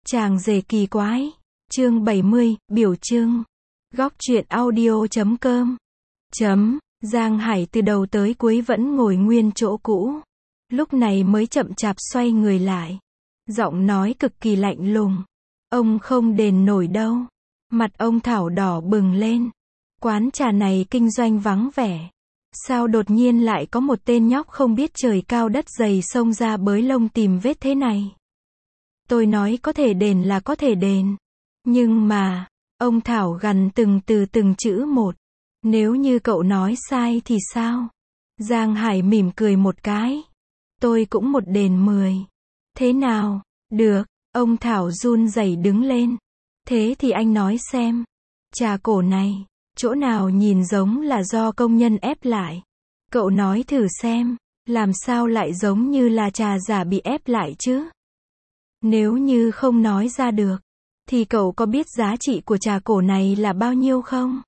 Chàng rể kỳ quái. Chương 70, biểu trưng. Góc truyện audio.com. Giang Hải từ đầu tới cuối vẫn ngồi nguyên chỗ cũ. Lúc này mới chậm chạp xoay người lại. Giọng nói cực kỳ lạnh lùng. Ông không đền nổi đâu. Mặt ông Thảo đỏ bừng lên. Quán trà này kinh doanh vắng vẻ. Sao đột nhiên lại có một tên nhóc không biết trời cao đất dày xông ra bới lông tìm vết thế này? Tôi nói có thể đền là có thể đền. Nhưng mà, ông Thảo gằn từng chữ một. Nếu như cậu nói sai thì sao? Giang Hải mỉm cười một cái. Tôi cũng một đền 10. Thế nào? Được, ông Thảo run rẩy đứng lên. Thế thì anh nói xem. Trà cổ này, chỗ nào nhìn giống là do công nhân ép lại? Cậu nói thử xem, làm sao lại giống như là trà giả bị ép lại chứ? Nếu như không nói ra được, thì cậu có biết giá trị của trà cổ này là bao nhiêu không?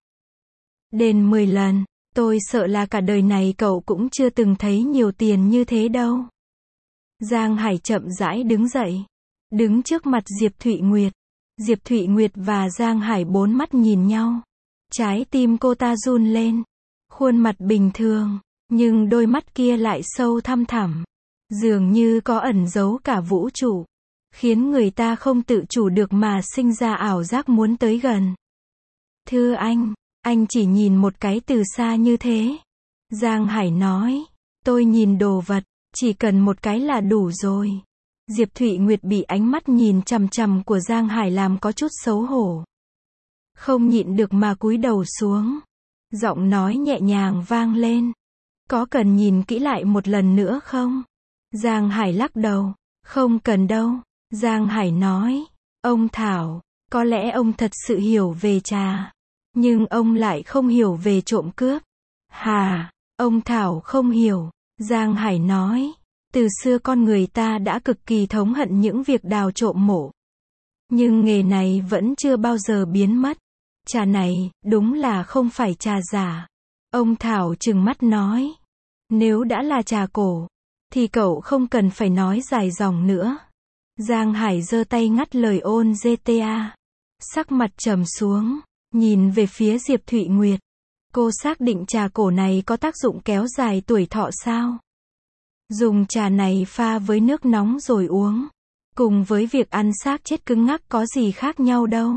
Đền 10 lần, tôi sợ là cả đời này cậu cũng chưa từng thấy nhiều tiền như thế đâu. Giang Hải chậm rãi đứng dậy, đứng trước mặt Diệp Thụy Nguyệt. Diệp Thụy Nguyệt và Giang Hải bốn mắt nhìn nhau. Trái tim cô ta run lên. Khuôn mặt bình thường, nhưng đôi mắt kia lại sâu thăm thẳm. Dường như có ẩn giấu cả vũ trụ. Khiến người ta không tự chủ được mà sinh ra ảo giác muốn tới gần. Thưa anh chỉ nhìn một cái từ xa như thế. Giang Hải nói, tôi nhìn đồ vật, chỉ cần một cái là đủ rồi. Diệp Thụy Nguyệt bị ánh mắt nhìn chằm chằm của Giang Hải làm có chút xấu hổ. Không nhịn được mà cúi đầu xuống. Giọng nói nhẹ nhàng vang lên. Có cần nhìn kỹ lại một lần nữa không? Giang Hải lắc đầu. Không cần đâu. Giang Hải nói. Ông Thảo, có lẽ ông thật sự hiểu về trà. Nhưng ông lại không hiểu về trộm cướp. Hà, ông Thảo không hiểu. Giang Hải nói. Từ xưa con người ta đã cực kỳ thống hận những việc đào trộm mộ. Nhưng nghề này vẫn chưa bao giờ biến mất. Trà này, đúng là không phải trà giả. Ông Thảo trừng mắt nói. Nếu đã là trà cổ, thì cậu không cần phải nói dài dòng nữa. Giang Hải giơ tay ngắt lời ôn GTA. Sắc mặt trầm xuống, nhìn về phía Diệp Thụy Nguyệt. Cô xác định trà cổ này có tác dụng kéo dài tuổi thọ sao? Dùng trà này pha với nước nóng rồi uống. Cùng với việc ăn xác chết cứng ngắc có gì khác nhau đâu.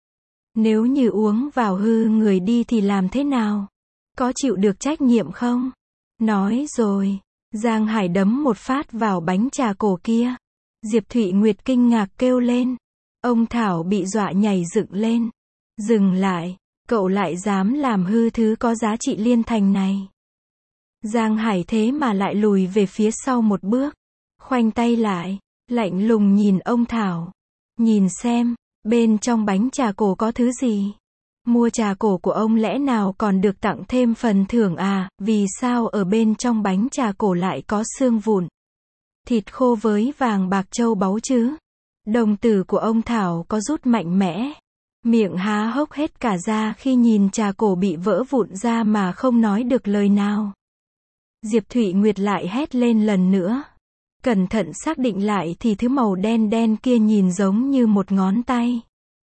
Nếu như uống vào hư người đi thì làm thế nào? Có chịu được trách nhiệm không? Nói rồi, Giang Hải đấm một phát vào bánh trà cổ kia. Diệp Thụy Nguyệt kinh ngạc kêu lên. Ông Thảo bị dọa nhảy dựng lên. Dừng lại, cậu lại dám làm hư thứ có giá trị liên thành này. Giang Hải thế mà lại lùi về phía sau một bước. Khoanh tay lại, lạnh lùng nhìn ông Thảo. Nhìn xem, bên trong bánh trà cổ có thứ gì? Mua trà cổ của ông lẽ nào còn được tặng thêm phần thưởng à? Vì sao ở bên trong bánh trà cổ lại có xương vụn, thịt khô với vàng bạc châu báu chứ? Đồng tử của ông Thảo có rút mạnh mẽ. Miệng há hốc hết cả ra khi nhìn trà cổ bị vỡ vụn ra mà không nói được lời nào. Diệp Thụy Nguyệt lại hét lên lần nữa. Cẩn thận xác định lại thì thứ màu đen đen kia nhìn giống như một ngón tay.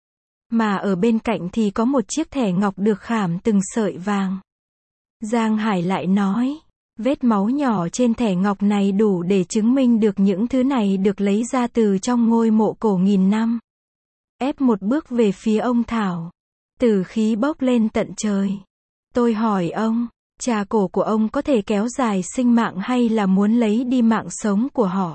Mà ở bên cạnh thì có một chiếc thẻ ngọc được khảm từng sợi vàng. Giang Hải lại nói, vết máu nhỏ trên thẻ ngọc này đủ để chứng minh được những thứ này được lấy ra từ trong ngôi mộ cổ nghìn năm. Ép một bước về phía ông Thảo. Tử khí bốc lên tận trời. Tôi hỏi ông, trà cổ của ông có thể kéo dài sinh mạng hay là muốn lấy đi mạng sống của họ?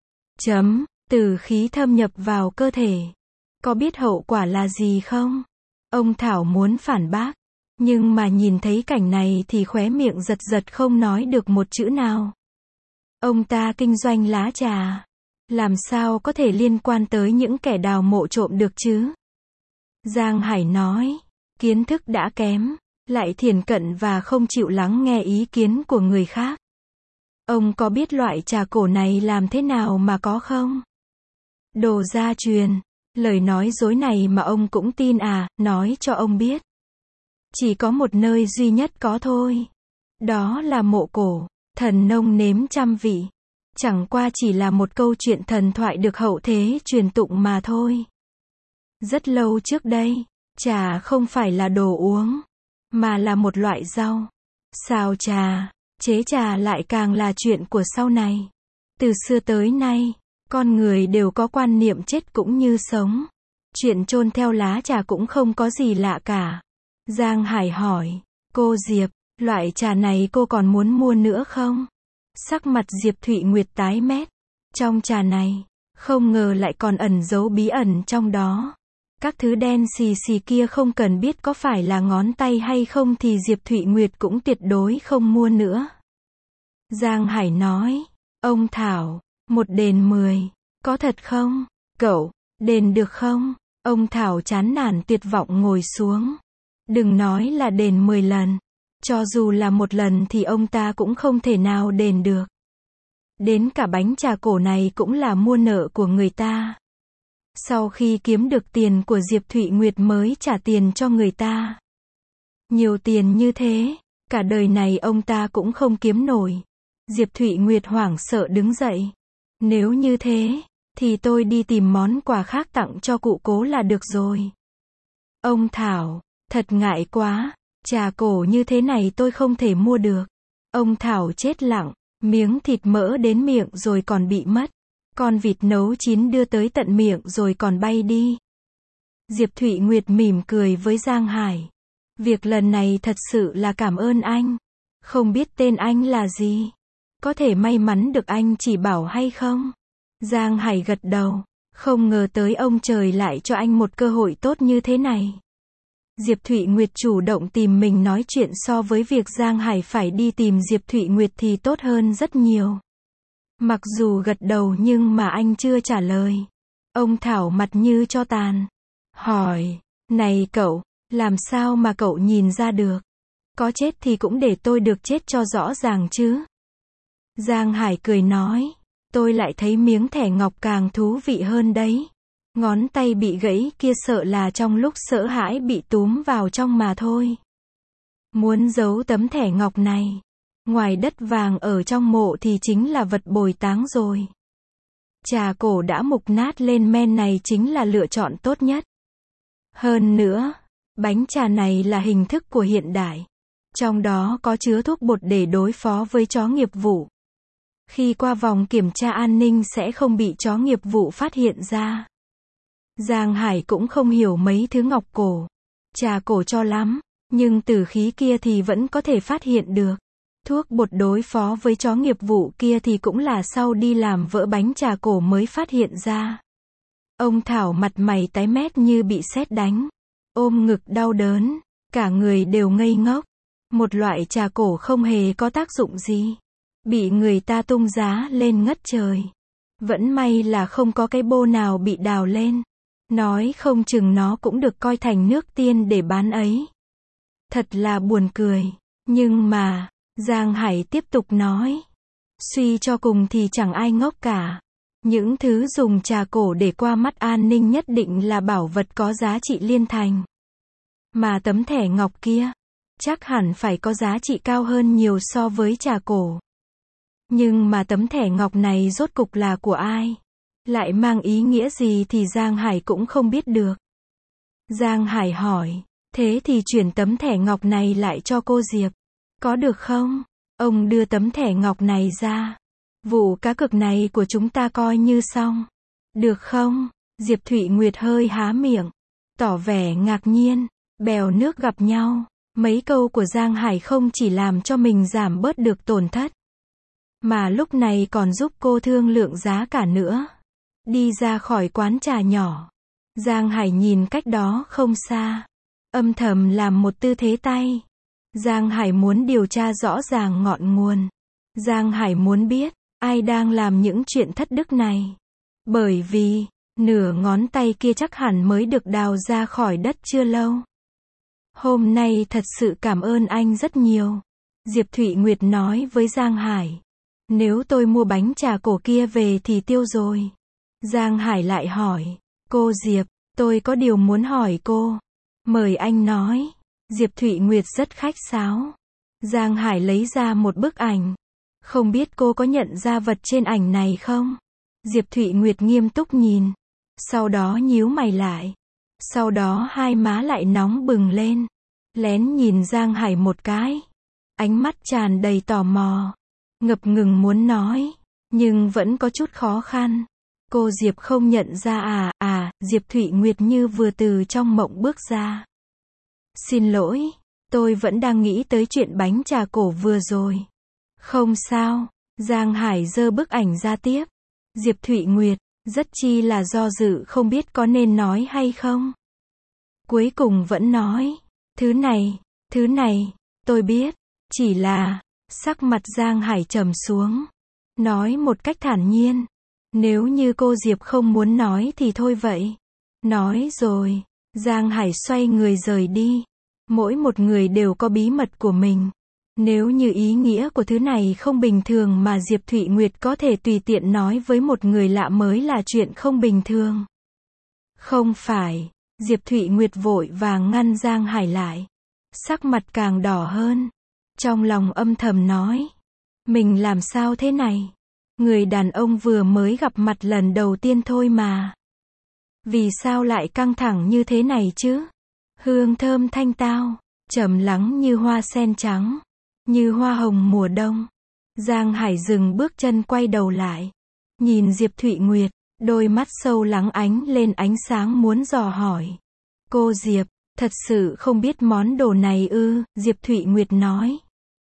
Tử khí thâm nhập vào cơ thể. Có biết hậu quả là gì không? Ông Thảo muốn phản bác. Nhưng mà nhìn thấy cảnh này thì khóe miệng giật giật không nói được một chữ nào. Ông ta kinh doanh lá trà. Làm sao có thể liên quan tới những kẻ đào mộ trộm được chứ? Giang Hải nói, kiến thức đã kém, lại thiển cận và không chịu lắng nghe ý kiến của người khác. Ông có biết loại trà cổ này làm thế nào mà có không? Đồ gia truyền. Lời nói dối này mà ông cũng tin à? Nói cho ông biết. Chỉ có một nơi duy nhất có thôi. Đó là mộ cổ. Thần nông nếm trăm vị. Chẳng qua chỉ là một câu chuyện thần thoại được hậu thế truyền tụng mà thôi. Rất lâu trước đây, trà không phải là đồ uống, mà là một loại rau. Xào trà, chế trà lại càng là chuyện của sau này. Từ xưa tới nay, con người đều có quan niệm chết cũng như sống. Chuyện chôn theo lá trà cũng không có gì lạ cả. Giang Hải hỏi, cô Diệp, loại trà này cô còn muốn mua nữa không? Sắc mặt Diệp Thụy Nguyệt tái mét. Trong trà này, không ngờ lại còn ẩn giấu bí ẩn trong đó. Các thứ đen xì xì kia không cần biết có phải là ngón tay hay không thì Diệp Thụy Nguyệt cũng tuyệt đối không mua nữa. Giang Hải nói, ông Thảo, một đền 10, có thật không? Cậu, đền được không? Ông Thảo chán nản tuyệt vọng ngồi xuống. Đừng nói là đền 10 lần. Cho dù là một lần thì ông ta cũng không thể nào đền được. Đến cả bánh trà cổ này cũng là mua nợ của người ta. Sau khi kiếm được tiền của Diệp Thụy Nguyệt mới trả tiền cho người ta. Nhiều tiền như thế, cả đời này ông ta cũng không kiếm nổi. Diệp Thụy Nguyệt hoảng sợ đứng dậy. Nếu như thế, thì tôi đi tìm món quà khác tặng cho cụ Cố là được rồi. Ông Thảo, thật ngại quá, trà cổ như thế này tôi không thể mua được. Ông Thảo chết lặng, miếng thịt mỡ đến miệng rồi còn bị mất. Con vịt nấu chín đưa tới tận miệng rồi còn bay đi. Diệp Thụy Nguyệt mỉm cười với Giang Hải. Việc lần này thật sự là cảm ơn anh. Không biết tên anh là gì? Có thể may mắn được anh chỉ bảo hay không? Giang Hải gật đầu. Không ngờ tới ông trời lại cho anh một cơ hội tốt như thế này. Diệp Thụy Nguyệt chủ động tìm mình nói chuyện so với việc Giang Hải phải đi tìm Diệp Thụy Nguyệt thì tốt hơn rất nhiều. Mặc dù gật đầu nhưng mà anh chưa trả lời. Ông Thảo mặt như tro tàn. Hỏi, này cậu, làm sao mà cậu nhìn ra được? Có chết thì cũng để tôi được chết cho rõ ràng chứ. Giang Hải cười nói, tôi lại thấy miếng thẻ ngọc càng thú vị hơn đấy. Ngón tay bị gãy kia sợ là trong lúc sợ hãi bị túm vào trong mà thôi. Muốn giấu tấm thẻ ngọc này, ngoài đất vàng ở trong mộ thì chính là vật bồi táng rồi. Trà cổ đã mục nát lên men này chính là lựa chọn tốt nhất. Hơn nữa, bánh trà này là hình thức của hiện đại. Trong đó có chứa thuốc bột để đối phó với chó nghiệp vụ. Khi qua vòng kiểm tra an ninh sẽ không bị chó nghiệp vụ phát hiện ra. Giang Hải cũng không hiểu mấy thứ ngọc cổ, trà cổ cho lắm, nhưng tử khí kia thì vẫn có thể phát hiện được. Thuốc bột đối phó với chó nghiệp vụ kia thì cũng là sau đi làm vỡ bánh trà cổ mới phát hiện ra. Ông Thảo mặt mày tái mét như bị sét đánh, ôm ngực đau đớn, cả người đều ngây ngốc. Một loại trà cổ không hề có tác dụng gì, bị người ta tung giá lên ngất trời. Vẫn may là không có cái bô nào bị đào lên. Nói không chừng nó cũng được coi thành nước tiên để bán ấy. Thật là buồn cười. Nhưng mà, Giang Hải tiếp tục nói. Suy cho cùng thì chẳng ai ngốc cả. Những thứ dùng trà cổ để qua mắt an ninh nhất định là bảo vật có giá trị liên thành. Mà tấm thẻ ngọc kia, chắc hẳn phải có giá trị cao hơn nhiều so với trà cổ. Nhưng mà tấm thẻ ngọc này rốt cục là của ai? Lại mang ý nghĩa gì thì Giang Hải cũng không biết được. Giang Hải hỏi, thế thì chuyển tấm thẻ ngọc này lại cho cô Diệp. Có được không? Ông đưa tấm thẻ ngọc này ra. Vụ cá cược này của chúng ta coi như xong. Được không? Diệp Thụy Nguyệt hơi há miệng, tỏ vẻ ngạc nhiên. Bèo nước gặp nhau. Mấy câu của Giang Hải không chỉ làm cho mình giảm bớt được tổn thất, mà lúc này còn giúp cô thương lượng giá cả nữa. Đi ra khỏi quán trà nhỏ, Giang Hải nhìn cách đó không xa, âm thầm làm một tư thế tay. Giang Hải muốn điều tra rõ ràng ngọn nguồn. Giang Hải muốn biết, ai đang làm những chuyện thất đức này. Bởi vì, nửa ngón tay kia chắc hẳn mới được đào ra khỏi đất chưa lâu. Hôm nay thật sự cảm ơn anh rất nhiều. Diệp Thụy Nguyệt nói với Giang Hải. Nếu tôi mua bánh trà cổ kia về thì tiêu rồi. Giang Hải lại hỏi. Cô Diệp, tôi có điều muốn hỏi cô. Mời anh nói. Diệp Thụy Nguyệt rất khách sáo. Giang Hải lấy ra một bức ảnh. Không biết cô có nhận ra vật trên ảnh này không? Diệp Thụy Nguyệt nghiêm túc nhìn. Sau đó nhíu mày lại. Sau đó hai má lại nóng bừng lên. Lén nhìn Giang Hải một cái. Ánh mắt tràn đầy tò mò. Ngập ngừng muốn nói. Nhưng vẫn có chút khó khăn. Cô Diệp không nhận ra Diệp Thụy Nguyệt như vừa từ trong mộng bước ra. Xin lỗi, tôi vẫn đang nghĩ tới chuyện bánh trà cổ vừa rồi. Không sao, Giang Hải giơ bức ảnh ra tiếp. Diệp Thụy Nguyệt, rất chi là do dự không biết có nên nói hay không. Cuối cùng vẫn nói, thứ này, tôi biết, chỉ là, sắc mặt Giang Hải trầm xuống. Nói một cách thản nhiên, nếu như cô Diệp không muốn nói thì thôi vậy. Nói rồi, Giang Hải xoay người rời đi. Mỗi một người đều có bí mật của mình. Nếu như ý nghĩa của thứ này không bình thường mà Diệp Thụy Nguyệt có thể tùy tiện nói với một người lạ mới là chuyện không bình thường. Không phải, Diệp Thụy Nguyệt vội vàng ngăn Giang Hải lại. Sắc mặt càng đỏ hơn. Trong lòng âm thầm nói. Mình làm sao thế này? Người đàn ông vừa mới gặp mặt lần đầu tiên thôi mà. Vì sao lại căng thẳng như thế này chứ? Hương thơm thanh tao, trầm lắng như hoa sen trắng, như hoa hồng mùa đông. Giang Hải dừng bước chân quay đầu lại. Nhìn Diệp Thụy Nguyệt, đôi mắt sâu lắng ánh lên ánh sáng muốn dò hỏi. Cô Diệp, thật sự không biết món đồ này ư? Diệp Thụy Nguyệt nói.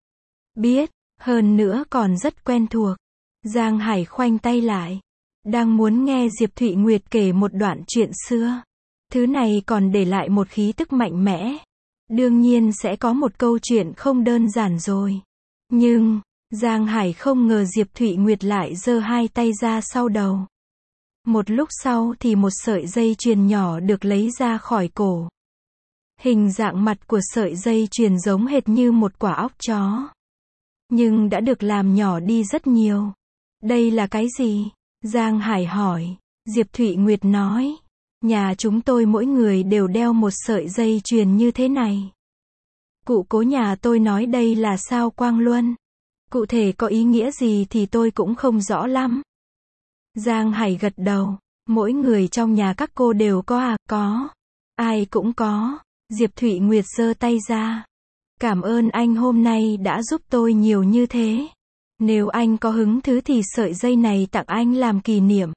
Biết, hơn nữa còn rất quen thuộc. Giang Hải khoanh tay lại. Đang muốn nghe Diệp Thụy Nguyệt kể một đoạn chuyện xưa. Thứ này còn để lại một khí tức mạnh mẽ. Đương nhiên sẽ có một câu chuyện không đơn giản rồi. Nhưng, Giang Hải không ngờ Diệp Thụy Nguyệt lại giơ hai tay ra sau đầu. Một lúc sau thì một sợi dây chuyền nhỏ được lấy ra khỏi cổ. Hình dạng mặt của sợi dây chuyền giống hệt như một quả óc chó. Nhưng đã được làm nhỏ đi rất nhiều. Đây là cái gì? Giang Hải hỏi. Diệp Thụy Nguyệt nói. Nhà chúng tôi mỗi người đều đeo một sợi dây chuyền như thế này. Cụ cố nhà tôi nói đây là sao quang luân. Cụ thể có ý nghĩa gì thì tôi cũng không rõ lắm. Giang Hải gật đầu. Mỗi người trong nhà các cô đều có à? Có. Ai cũng có. Diệp Thụy Nguyệt giơ tay ra. Cảm ơn anh hôm nay đã giúp tôi nhiều như thế. Nếu anh có hứng thú thì sợi dây này tặng anh làm kỷ niệm.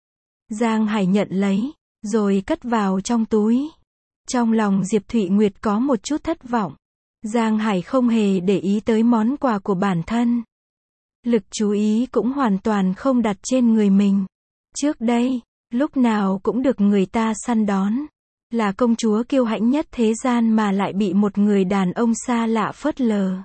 Giang Hải nhận lấy, rồi cất vào trong túi. Trong lòng Diệp Thụy Nguyệt có một chút thất vọng. Giang Hải không hề để ý tới món quà của bản thân. Lực chú ý cũng hoàn toàn không đặt trên người mình. Trước đây, lúc nào cũng được người ta săn đón. Là công chúa kiêu hãnh nhất thế gian mà lại bị một người đàn ông xa lạ phớt lờ.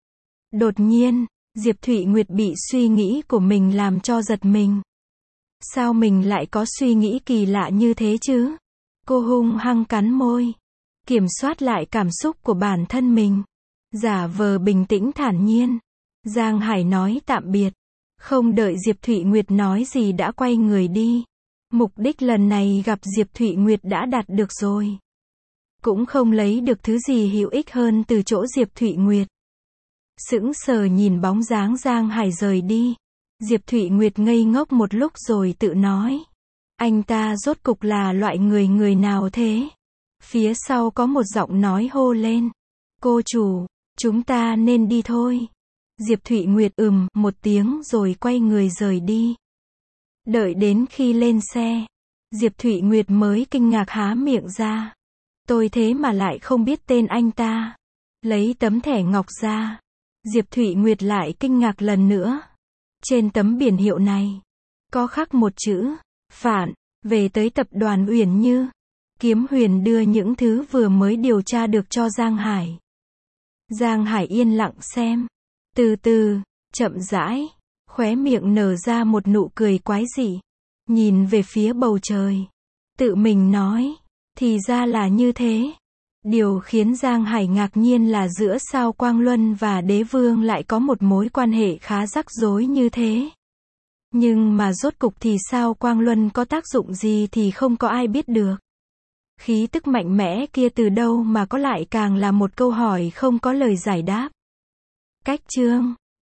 Đột nhiên, Diệp Thụy Nguyệt bị suy nghĩ của mình làm cho giật mình. Sao mình lại có suy nghĩ kỳ lạ như thế chứ? Cô hung hăng cắn môi. Kiểm soát lại cảm xúc của bản thân mình. Giả vờ bình tĩnh thản nhiên. Giang Hải nói tạm biệt. Không đợi Diệp Thụy Nguyệt nói gì đã quay người đi. Mục đích lần này gặp Diệp Thụy Nguyệt đã đạt được rồi. Cũng không lấy được thứ gì hữu ích hơn từ chỗ Diệp Thụy Nguyệt. Sững sờ nhìn bóng dáng Giang Hải rời đi. Diệp Thụy Nguyệt ngây ngốc một lúc rồi tự nói. Anh ta rốt cục là loại người nào thế? Phía sau có một giọng nói hô lên. Cô chủ, chúng ta nên đi thôi. Diệp Thụy Nguyệt một tiếng rồi quay người rời đi. Đợi đến khi lên xe, Diệp Thụy Nguyệt mới kinh ngạc há miệng ra. Tôi thế mà lại không biết tên anh ta. Lấy tấm thẻ ngọc ra. Diệp Thụy Nguyệt lại kinh ngạc lần nữa. Trên tấm biển hiệu này, có khắc một chữ, Phản, về tới tập đoàn Uyển Như. Kiếm Huyền đưa những thứ vừa mới điều tra được cho Giang Hải. Giang Hải yên lặng xem. Từ từ, chậm rãi, khóe miệng nở ra một nụ cười quái dị. Nhìn về phía bầu trời. Tự mình nói, thì ra là như thế. Điều khiến Giang Hải ngạc nhiên là giữa sao Quang Luân và Đế Vương lại có một mối quan hệ khá rắc rối như thế. Nhưng mà rốt cục thì sao Quang Luân có tác dụng gì thì không có ai biết được. Khí tức mạnh mẽ kia từ đâu mà có lại càng là một câu hỏi không có lời giải đáp. Cách chương